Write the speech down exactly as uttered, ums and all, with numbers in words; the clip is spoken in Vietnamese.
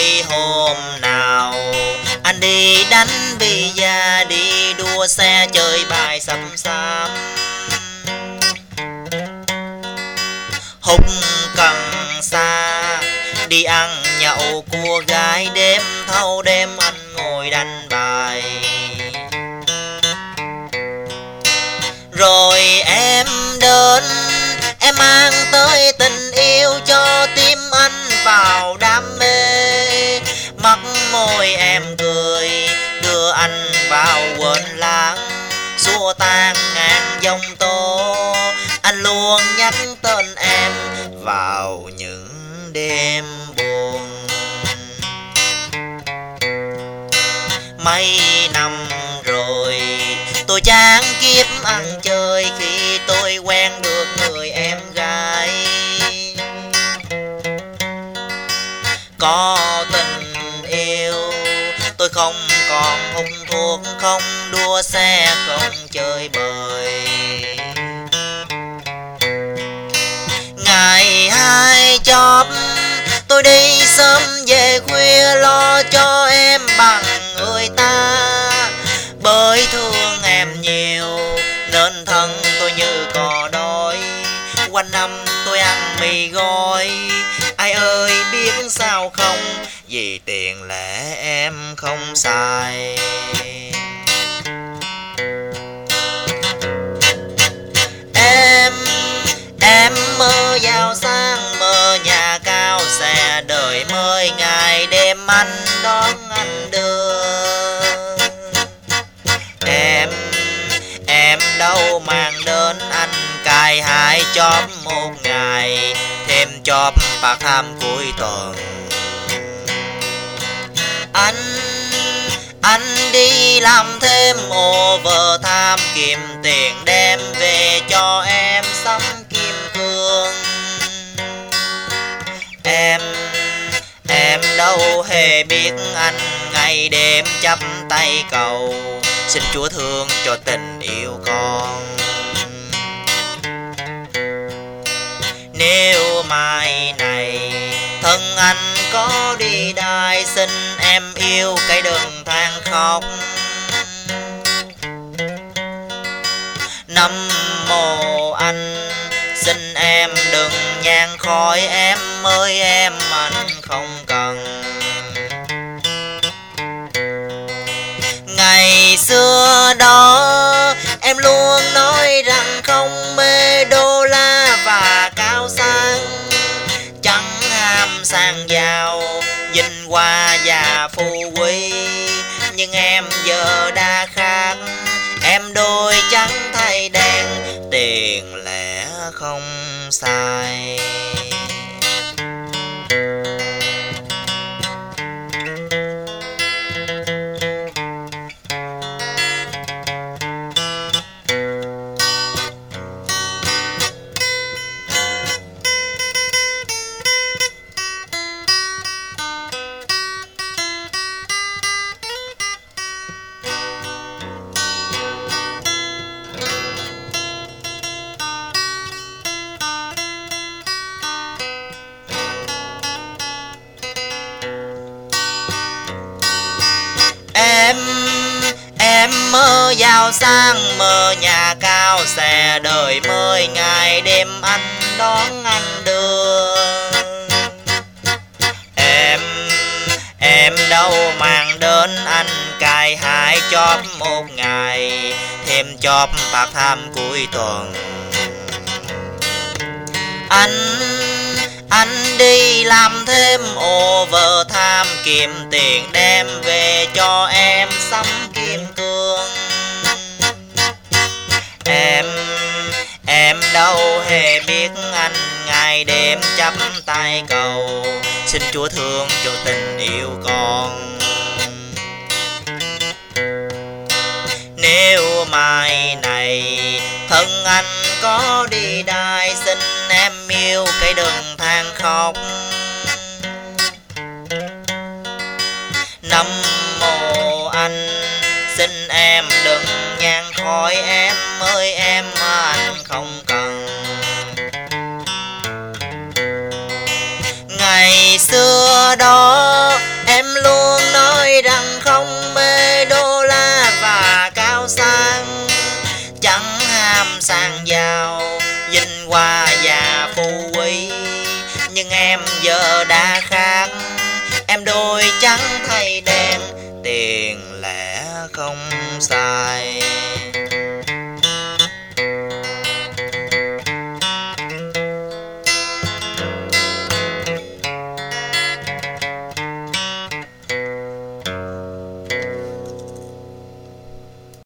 ơi hôm nào anh đi đánh bia, đi đua xe chơi bài sắm xăm, hút cần sa, đi ăn nhậu cua gái, đêm thâu đêm anh ngồi đánh bài. Rồi em đến, em mang tới tình yêu cho tim anh vào đam mê, mắt môi em cười đưa anh vào quên lãng, xua tan ngàn giông tố, anh luôn nhắc tên em vào những đêm buồn. Mấy năm rồi tôi chán kiếp ăn chơi khi tôi quen được người em gái, có tình yêu tôi không còn hút thuốc, không đua xe, không chơi bời. Ngày hai chóp tôi đi sớm về khuya lo cho em bằng người ta, bởi thương em nhiều nên thân tôi như cò đói, quanh năm tôi ăn mì gói. Ai ơi biết sao không, vì tiền lẻ em không xài. Em, em mơ giàu sang, mơ nhà cao xe đời mới, ngày đêm anh đón anh đưa. Em, em đâu mang đến anh cài hai chóp một ngày, thêm chóp bạc tham cuối tuần. Anh, anh đi làm thêm overtime kiếm tiền đem về cho em sắm kim cương. Em, em đâu hề biết anh ngày đêm chắp tay cầu, xin Chúa thương cho tình yêu con. Nếu mai này thân anh có đi đài, xin em yêu cái đừng than khóc. Nam mô anh, xin em đừng nhang khói, em ơi em anh không cần. Ngày xưa đó em luôn nói rằng không mê đô la và cao sang, chẳng ham sang giàu vinh hoa và phú quý. Nhưng em giờ đã khác, em đôi trắng thay đen, tiền lẻ không xài. Em, em mơ giàu sang, mơ nhà cao xe đời mới, ngày đêm anh đón anh đưa. Em, em đâu mang đến anh cài hai chóp một ngày, thêm chóp bạc tham cuối tuần. Anh, anh đi làm thêm overtime kiếm tiền đem về cho em sắm kim cương. Em, em đâu hề biết anh ngày đêm chắp tay cầu, xin Chúa thương cho tình yêu con. Nếu mai này thân anh có đi đài, xin em yêu cái đừng than khóc. Nam mô anh, xin em đừng nhang khói, em ơi em anh không cần. Ngày xưa đó em giờ đã khác. Em đôi trắng thay đen, tiền lẻ không xài.